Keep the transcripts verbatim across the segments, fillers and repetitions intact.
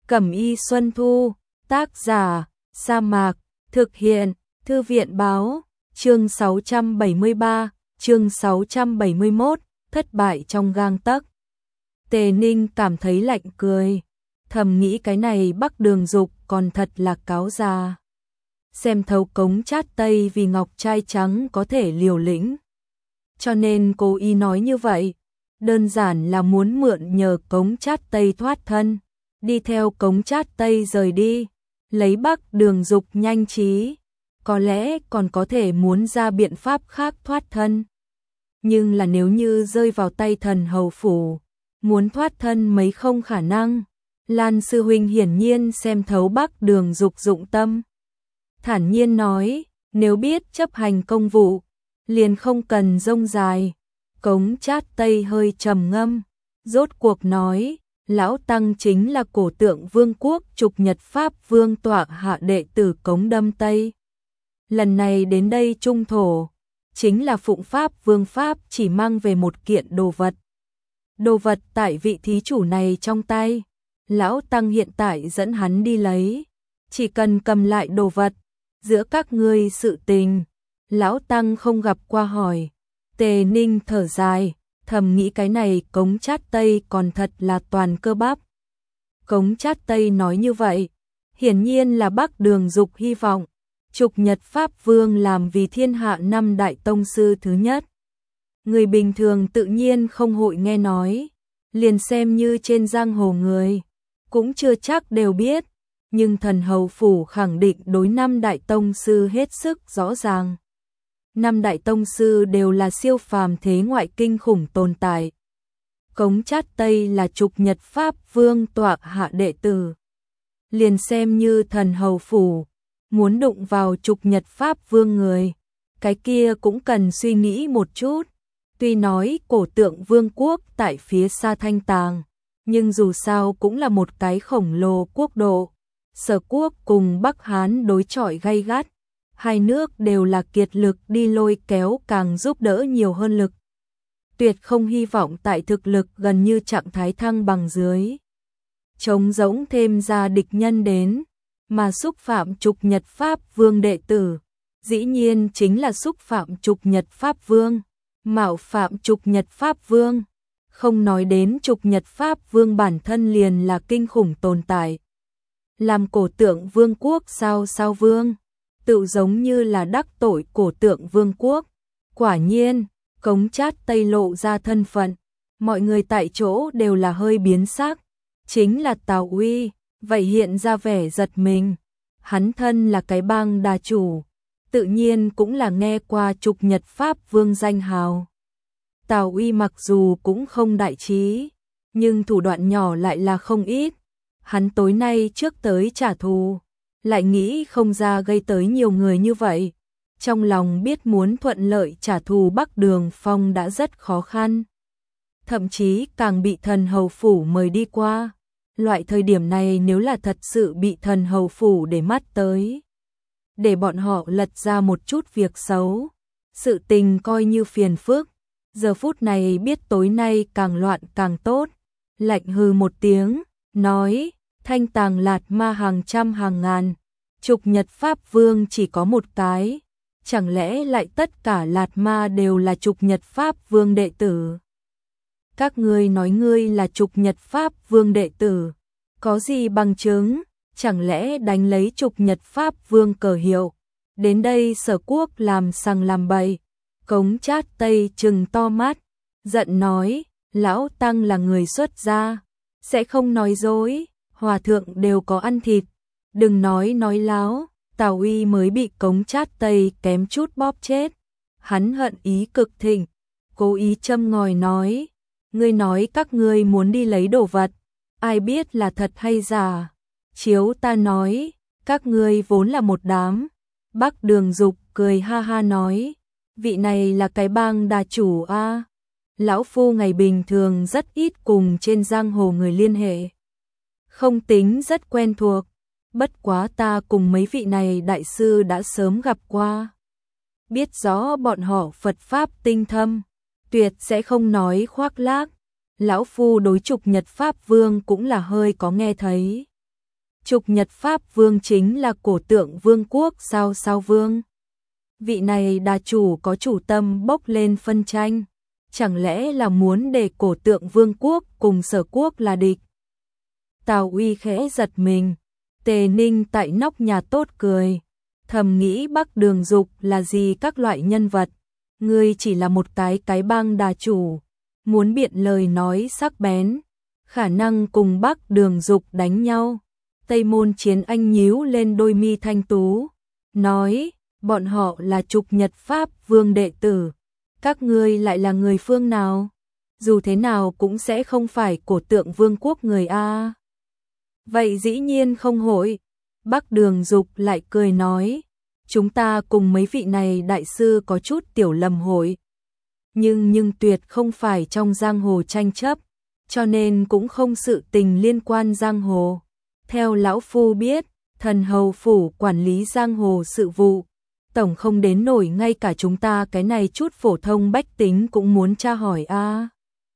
Cẩm y Xuân Thu, tác giả, Sa Mạc, thực hiện, Thư viện báo, chương sáu trăm bảy mươi ba, chương sáu trăm bảy mươi mốt, thất bại trong gang tấc. Tề Ninh cảm thấy lạnh cười, thầm nghĩ cái này Bắc Đường Dục còn thật là cáo già. Xem thấu Cống Chát Tây vì ngọc trai trắng có thể liều lĩnh. Cho nên cố ý nói như vậy, đơn giản là muốn mượn nhờ Cống Chát Tây thoát thân, đi theo Cống Chát Tây rời đi, lấy Bắc Đường Dục nhanh trí, có lẽ còn có thể muốn ra biện pháp khác thoát thân. Nhưng là nếu như rơi vào tay thần hầu phủ, muốn thoát thân mấy không khả năng. Lan sư huynh hiển nhiên xem thấu Bắc Đường Dục dụng tâm. Thản nhiên nói, nếu biết chấp hành công vụ, liền không cần rông dài. Cống Chát Tây hơi trầm ngâm, rốt cuộc nói, lão tăng chính là cổ tượng vương quốc Trục Nhật Pháp vương tọa hạ đệ tử Cống Đâm Tây. Lần này đến đây trung thổ, chính là phụng pháp vương pháp chỉ mang về một kiện đồ vật. Đồ vật tại vị thí chủ này trong tay, lão tăng hiện tại dẫn hắn đi lấy, chỉ cần cầm lại đồ vật, giữa các ngươi sự tình, lão tăng không gặp qua hỏi. Tề Ninh thở dài, thầm nghĩ cái này Cống Chát Tây còn thật là toàn cơ bắp. Cống Chát Tây nói như vậy, hiển nhiên là Bắc Đường Dục hy vọng Trục Nhật Pháp Vương làm vì thiên hạ năm đại tông sư thứ nhất. Người bình thường tự nhiên không hội nghe nói, liền xem như trên giang hồ người, cũng chưa chắc đều biết, nhưng thần hầu phủ khẳng định đối năm đại tông sư hết sức rõ ràng. Năm đại tông sư đều là siêu phàm thế ngoại kinh khủng tồn tại. Cống Chát Tây là Trục Nhật Pháp Vương tọa hạ đệ tử. Liền xem như thần hầu phủ, muốn đụng vào Trục Nhật Pháp Vương người, cái kia cũng cần suy nghĩ một chút. Tuy nói cổ tượng vương quốc tại phía xa Thanh Tàng, nhưng dù sao cũng là một cái khổng lồ quốc độ. Sở quốc cùng Bắc Hán đối chọi gay gắt, hai nước đều là kiệt lực đi lôi kéo càng giúp đỡ nhiều hơn lực. Tuyệt không hy vọng tại thực lực gần như trạng thái thăng bằng dưới, trống rỗng thêm ra địch nhân đến, mà xúc phạm Trục Nhật Pháp Vương đệ tử, dĩ nhiên chính là xúc phạm Trục Nhật Pháp Vương, mạo phạm Trục Nhật Pháp Vương. Không nói đến Trục Nhật Pháp Vương bản thân liền là kinh khủng tồn tại. Làm cổ tượng vương quốc sao sao vương, tự giống như là đắc tội cổ tượng vương quốc. Quả nhiên, Cống Chát Tây lộ ra thân phận, mọi người tại chỗ đều là hơi biến sắc, chính là Tào Uy, vậy hiện ra vẻ giật mình. Hắn thân là cái bang đà chủ, tự nhiên cũng là nghe qua Trục Nhật Pháp Vương danh hào. Tào Uy mặc dù cũng không đại trí, nhưng thủ đoạn nhỏ lại là không ít. Hắn tối nay trước tới trả thù, lại nghĩ không ra gây tới nhiều người như vậy. Trong lòng biết muốn thuận lợi trả thù Bắc Đường Phong đã rất khó khăn. Thậm chí càng bị thần hầu phủ mời đi qua. Loại thời điểm này nếu là thật sự bị thần hầu phủ để mắt tới, để bọn họ lật ra một chút việc xấu, sự tình coi như phiền phức. Giờ phút này biết tối nay càng loạn càng tốt, lạnh hừ một tiếng, nói, Thanh Tàng Lạt Ma hàng trăm hàng ngàn, Trục Nhật Pháp Vương chỉ có một cái, chẳng lẽ lại tất cả Lạt Ma đều là Trục Nhật Pháp Vương đệ tử? Các ngươi nói ngươi là Trục Nhật Pháp Vương đệ tử, có gì bằng chứng? Chẳng lẽ đánh lấy Trục Nhật Pháp Vương cờ hiệu, đến đây Sở quốc làm sằng làm bậy? Cống Chát Tây trừng to mắt, giận nói, lão tăng là người xuất gia, sẽ không nói dối, hòa thượng đều có ăn thịt, đừng nói nói láo. Tào Uy mới bị Cống Chát Tây kém chút bóp chết, hắn hận ý cực thịnh, cố ý châm ngòi nói, ngươi nói các ngươi muốn đi lấy đồ vật, ai biết là thật hay giả, chiếu ta nói, các ngươi vốn là một đám. Bắc Đường Dục cười ha ha nói, vị này là cái bang đà chủ a, à? Lão phu ngày bình thường rất ít cùng trên giang hồ người liên hệ, không tính rất quen thuộc, bất quá ta cùng mấy vị này đại sư đã sớm gặp qua, biết rõ bọn họ Phật pháp tinh thâm, tuyệt sẽ không nói khoác lác. Lão phu đối Trục Nhật Pháp Vương cũng là hơi có nghe thấy. Trục Nhật Pháp Vương chính là Cổ Tượng Vương quốc sao sao vương. Vị này đà chủ có chủ tâm bốc lên phân tranh, chẳng lẽ là muốn để Cổ Tượng Vương quốc cùng Sở quốc là địch? Tào Uy khẽ giật mình, Tề Ninh tại nóc nhà tốt cười, thầm nghĩ Bắc Đường Dục là gì các loại nhân vật, ngươi chỉ là một cái cái bang đà chủ, muốn biện lời nói sắc bén, khả năng cùng Bắc Đường Dục đánh nhau. Tây Môn Chiến Anh nhíu lên đôi mi thanh tú, nói, bọn họ là Trục Nhật Pháp Vương đệ tử, các ngươi lại là người phương nào? Dù thế nào cũng sẽ không phải Cổ Tượng Vương quốc người a. Vậy dĩ nhiên không hội. Bắc Đường Dục lại cười nói, chúng ta cùng mấy vị này đại sư có chút tiểu lầm hội, nhưng nhưng tuyệt không phải trong giang hồ tranh chấp, cho nên cũng không sự tình liên quan giang hồ. Theo lão phu biết, thần hầu phủ quản lý giang hồ sự vụ, tổng không đến nổi ngay cả chúng ta cái này chút phổ thông bách tính cũng muốn tra hỏi a.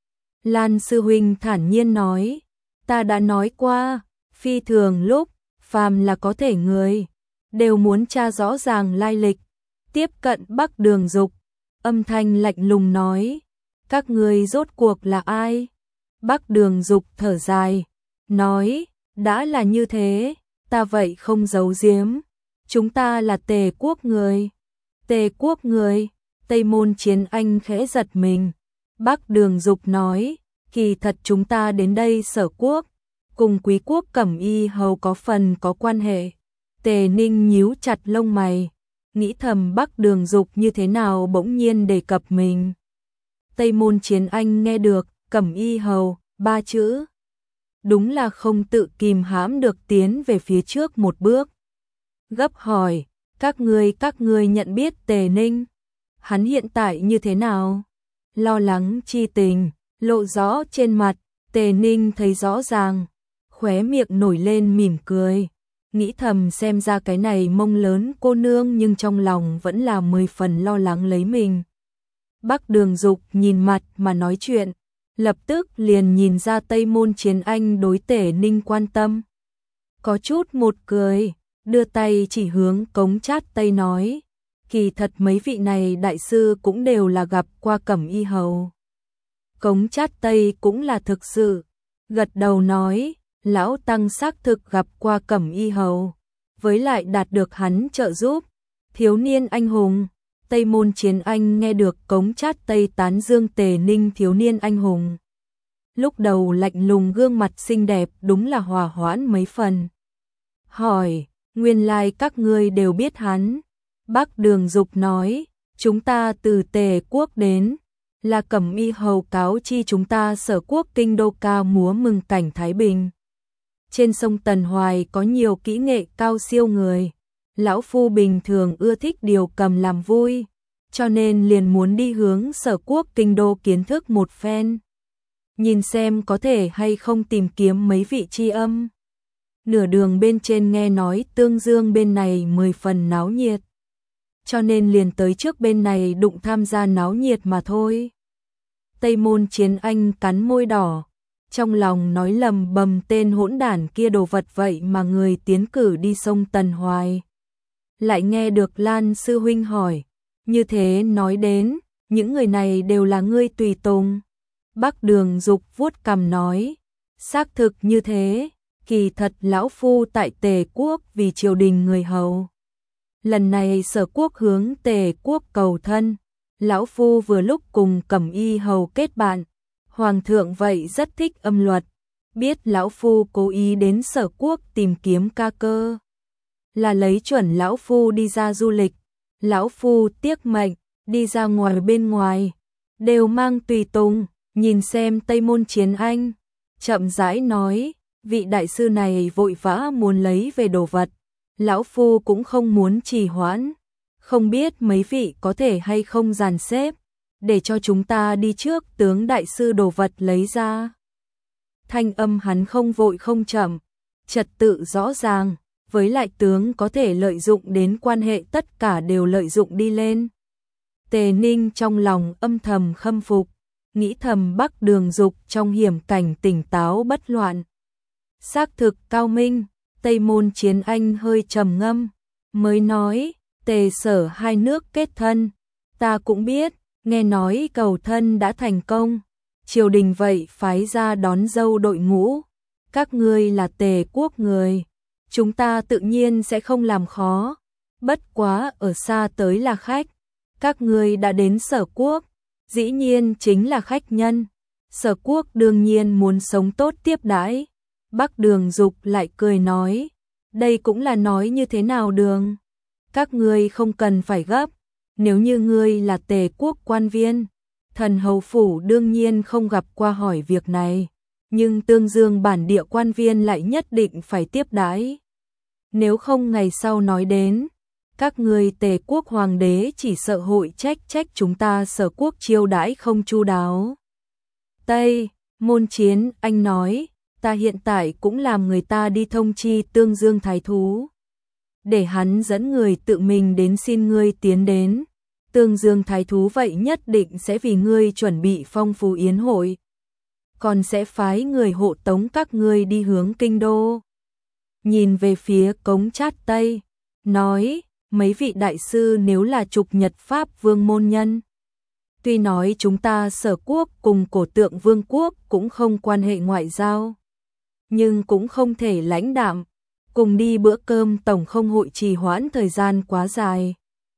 Lan sư huynh thản nhiên nói, ta đã nói qua, phi thường lúc, phàm là có thể người, đều muốn tra rõ ràng lai lịch. Tiếp cận Bắc Đường Dục, âm thanh lạnh lùng nói, các ngươi rốt cuộc là ai? Bắc Đường Dục thở dài, nói, đã là như thế, ta vậy không giấu giếm, chúng ta là Tề quốc người. Tề quốc người? Tây Môn Chiến Anh khẽ giật mình. Bắc Đường Dục nói, kỳ thật chúng ta đến đây Sở quốc, cùng Quý quốc Cẩm Y hầu có phần có quan hệ. Tề Ninh nhíu chặt lông mày, nghĩ thầm Bắc Đường Dục như thế nào bỗng nhiên đề cập mình. Tây Môn Chiến Anh nghe được Cẩm Y hầu ba chữ, đúng là không tự kìm hãm được tiến về phía trước một bước. Gấp hỏi, các ngươi các ngươi nhận biết Tề Ninh? Hắn hiện tại như thế nào? Lo lắng chi tình, lộ rõ trên mặt, Tề Ninh thấy rõ ràng, khóe miệng nổi lên mỉm cười, nghĩ thầm xem ra cái này mông lớn cô nương nhưng trong lòng vẫn là mười phần lo lắng lấy mình. Bắc Đường Dục nhìn mặt mà nói chuyện, lập tức liền nhìn ra Tây Môn Chiến Anh đối Tề Ninh quan tâm. Có chút một cười, đưa tay chỉ hướng Cống Chát Tây nói, kỳ thật mấy vị này đại sư cũng đều là gặp qua Cẩm Y hầu. Cống Chát Tây cũng là thực sự, gật đầu nói, lão tăng xác thực gặp qua Cẩm Y hầu, với lại đạt được hắn trợ giúp. Thiếu niên anh hùng. Tây Môn Chiến Anh nghe được Cống Chát Tây tán dương Tề Ninh thiếu niên anh hùng, lúc đầu lạnh lùng gương mặt xinh đẹp đúng là hòa hoãn mấy phần. Hỏi, nguyên lai các ngươi đều biết hắn? Bắc Đường Dục nói, chúng ta từ Tề quốc đến, là Cẩm Y hầu cáo chi chúng ta Sở quốc kinh đô ca múa mừng cảnh Thái Bình. Trên sông Tần Hoài có nhiều kỹ nghệ cao siêu người, lão phu bình thường ưa thích điều cầm làm vui, cho nên liền muốn đi hướng Sở quốc kinh đô kiến thức một phen, nhìn xem có thể hay không tìm kiếm mấy vị tri âm. Nửa đường bên trên nghe nói Tương Dương bên này mười phần náo nhiệt, cho nên liền tới trước bên này đụng tham gia náo nhiệt mà thôi. Tây Môn Chiến Anh cắn môi đỏ, trong lòng nói lầm bầm tên hỗn đản kia đồ vật vậy mà người tiến cử đi sông Tần Hoài. Lại nghe được Lan sư huynh hỏi, như thế nói đến, những người này đều là ngươi tùy tùng. Bắc Đường Dục vuốt cằm nói, xác thực như thế, kỳ thật lão phu tại Tề quốc vì triều đình người hầu. Lần này Sở quốc hướng Tề quốc cầu thân, lão phu vừa lúc cùng Cẩm Y hầu kết bạn, hoàng thượng vậy rất thích âm luật, biết lão phu cố ý đến Sở quốc tìm kiếm ca cơ, là lấy chuẩn lão phu đi ra du lịch. Lão phu tiếc mệnh, đi ra ngoài bên ngoài, đều mang tùy tùng. Nhìn xem Tây Môn Chiến Anh, chậm rãi nói, vị đại sư này vội vã muốn lấy về đồ vật, lão phu cũng không muốn trì hoãn, không biết mấy vị có thể hay không dàn xếp, để cho chúng ta đi trước tướng đại sư đồ vật lấy ra. Thanh âm hắn không vội không chậm, trật tự rõ ràng, với lại tướng có thể lợi dụng đến quan hệ tất cả đều lợi dụng đi lên. Tề Ninh trong lòng âm thầm khâm phục, nghĩ thầm Bắc Đường Dục trong hiểm cảnh tỉnh táo bất loạn, xác thực cao minh. Tây Tây Môn Chiến Anh hơi trầm ngâm, mới nói, Tề Sở hai nước kết thân, ta cũng biết, nghe nói cầu thân đã thành công, triều đình vậy phái ra đón dâu đội ngũ, các ngươi là Tề quốc người, chúng ta tự nhiên sẽ không làm khó, bất quá ở xa tới là khách, các ngươi đã đến Sở quốc, dĩ nhiên chính là khách nhân, Sở quốc đương nhiên muốn sống tốt tiếp đãi. Bắc Đường Dục lại cười nói, đây cũng là nói như thế nào Đường? Các ngươi không cần phải gấp, nếu như ngươi là Tề quốc quan viên, thần hầu phủ đương nhiên không gặp qua hỏi việc này, nhưng Tương Dương bản địa quan viên lại nhất định phải tiếp đãi. Nếu không ngày sau nói đến, các ngươi Tề quốc hoàng đế chỉ sợ hội trách trách chúng ta Sở quốc chiêu đãi không chu đáo. Tây Môn Chiến Anh nói, ta hiện tại cũng làm người ta đi thông chi Tương Dương thái thú, để hắn dẫn người tự mình đến xin ngươi tiến đến. Tương Dương thái thú vậy nhất định sẽ vì ngươi chuẩn bị phong phú yến hội, còn sẽ phái người hộ tống các ngươi đi hướng kinh đô. Nhìn về phía Cống Chát Tây, nói, mấy vị đại sư nếu là trục Nhật Pháp vương môn nhân, tuy nói chúng ta Sở quốc cùng Cổ Tượng Vương quốc cũng không quan hệ ngoại giao, nhưng cũng không thể lãnh đạm, cùng đi bữa cơm tổng không hội trì hoãn thời gian quá dài.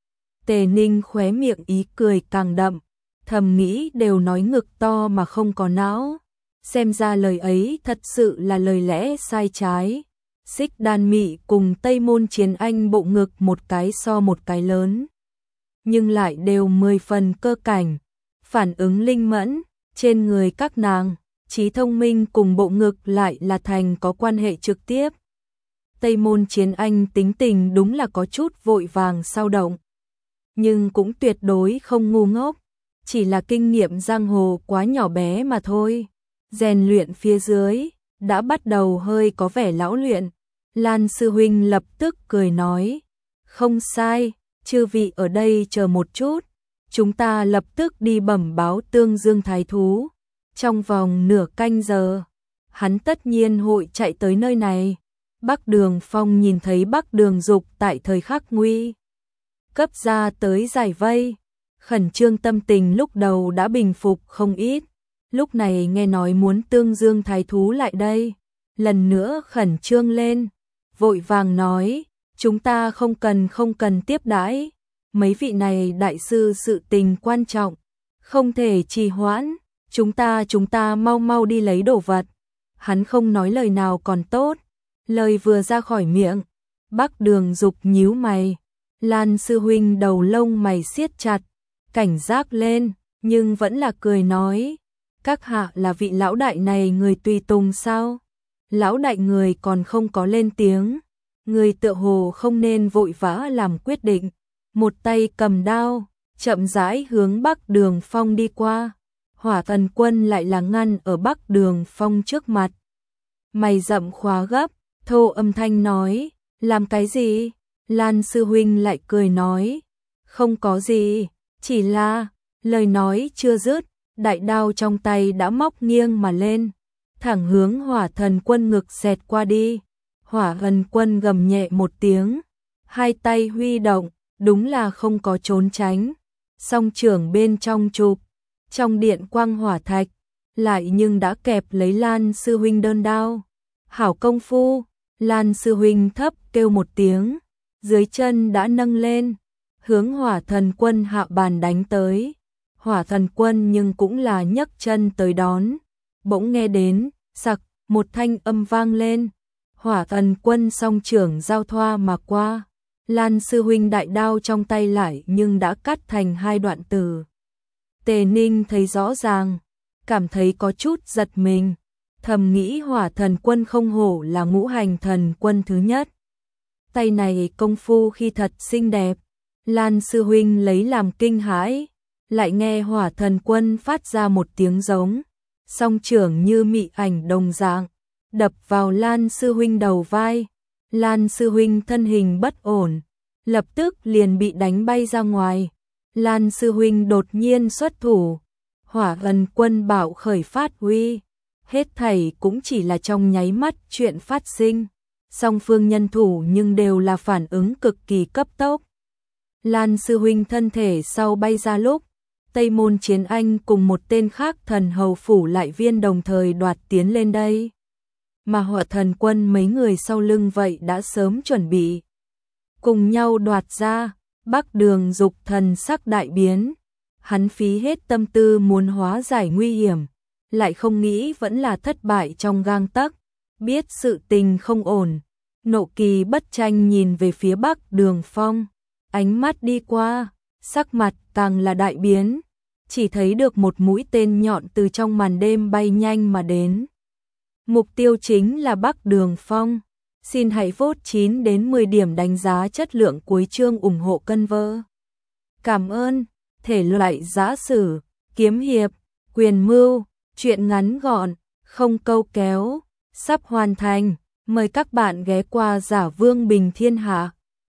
Tề Ninh khóe miệng ý cười càng đậm, thầm nghĩ đều nói ngực to mà không có não, xem ra lời ấy thật sự là lời lẽ sai trái. Xích Đan Mị cùng Tây Môn Chiến Anh bộ ngực một cái so một cái lớn, nhưng lại đều mười phần cơ cảnh, phản ứng linh mẫn, trên người các nàng, trí thông minh cùng bộ ngực lại là thành có quan hệ trực tiếp. Tây Môn Chiến Anh tính tình đúng là có chút vội vàng sao động, nhưng cũng tuyệt đối không ngu ngốc, chỉ là kinh nghiệm giang hồ quá nhỏ bé mà thôi. Rèn luyện phía dưới, đã bắt đầu hơi có vẻ lão luyện. Lan sư huynh lập tức cười nói, không sai, chư vị ở đây chờ một chút, chúng ta lập tức đi bẩm báo Tương Dương thái thú, trong vòng nửa canh giờ, hắn tất nhiên hội chạy tới nơi này. Bắc Đường Phong nhìn thấy Bắc Đường Dục tại thời khắc nguy cấp ra tới giải vây, khẩn trương tâm tình lúc đầu đã bình phục không ít, lúc này nghe nói muốn Tương Dương thái thú lại đây, lần nữa khẩn trương lên, vội vàng nói, chúng ta không cần không cần tiếp đãi, mấy vị này đại sư sự tình quan trọng, không thể trì hoãn, chúng ta chúng ta mau mau đi lấy đồ vật. Hắn không nói lời nào còn tốt, lời vừa ra khỏi miệng, Bắc Đường Dục nhíu mày, Lan sư huynh đầu lông mày siết chặt, cảnh giác lên, nhưng vẫn là cười nói, các hạ là vị lão đại này người tùy tùng sao? Lão đại người còn không có lên tiếng, người tựa hồ không nên vội vã làm quyết định, một tay cầm đao, chậm rãi hướng Bắc Đường Phong đi qua. Hỏa Thần Quân lại là ngăn ở Bắc Đường Phong trước mặt. Mày rậm khóa gấp, thô âm thanh nói, làm cái gì? Lan sư huynh lại cười nói, không có gì, chỉ là, lời nói chưa dứt, đại đao trong tay đã móc nghiêng mà lên, thẳng hướng Hỏa Thần Quân ngực xẹt qua đi. Hỏa Thần Quân gầm nhẹ một tiếng, hai tay huy động, đúng là không có trốn tránh, song trưởng bên trong chụp, trong điện quang hỏa thạch, lại nhưng đã kẹp lấy Lan sư huynh đơn đao. Hảo công phu, Lan sư huynh thấp kêu một tiếng, dưới chân đã nâng lên, hướng Hỏa Thần Quân hạ bàn đánh tới. Hỏa Thần Quân nhưng cũng là nhấc chân tới đón, bỗng nghe đến, sặc, một thanh âm vang lên, Hỏa Thần Quân song trưởng giao thoa mà qua, Lan sư huynh đại đao trong tay lại nhưng đã cắt thành hai đoạn từ. Tề Ninh thấy rõ ràng, cảm thấy có chút giật mình, thầm nghĩ Hỏa Thần Quân không hổ là ngũ hành thần quân thứ nhất. Tay này công phu khi thật xinh đẹp, Lan sư huynh lấy làm kinh hãi, lại nghe Hỏa Thần Quân phát ra một tiếng giống, song trưởng như mị ảnh đồng dạng, đập vào Lan sư huynh đầu vai. Lan sư huynh thân hình bất ổn, lập tức liền bị đánh bay ra ngoài. Lan sư huynh đột nhiên xuất thủ, Hỏa Thần Quân bạo khởi phát huy, hết thảy cũng chỉ là trong nháy mắt chuyện phát sinh. song phương nhân thủ nhưng đều là phản ứng cực kỳ cấp tốc. Lan sư huynh thân thể sau bay ra lúc, Tây Môn Chiến Anh cùng một tên khác thần hầu phủ lại viên đồng thời đoạt tiến lên đây. Mà Hỏa Thần Quân mấy người sau lưng vậy đã sớm chuẩn bị. Cùng nhau đoạt ra, Bắc Đường Dục thần sắc đại biến. Hắn phí hết tâm tư muốn hóa giải nguy hiểm, lại không nghĩ vẫn là thất bại trong gang tấc. Biết sự tình không ổn, nộ kỳ bất tranh nhìn về phía Bắc Đường Phong. Ánh mắt đi qua, sắc mặt càng là đại biến, chỉ thấy được một mũi tên nhọn từ trong màn đêm bay nhanh mà đến. Mục tiêu chính là Bắc Đường Phong. Xin hãy vote chín đến mười điểm đánh giá chất lượng cuối chương ủng hộ kênh vơ. Cảm ơn. Thể loại giã sử, kiếm hiệp, quyền mưu, truyện ngắn gọn, không câu kéo, sắp hoàn thành. Mời các bạn ghé qua Giả Vương Bình Thiên Hạ.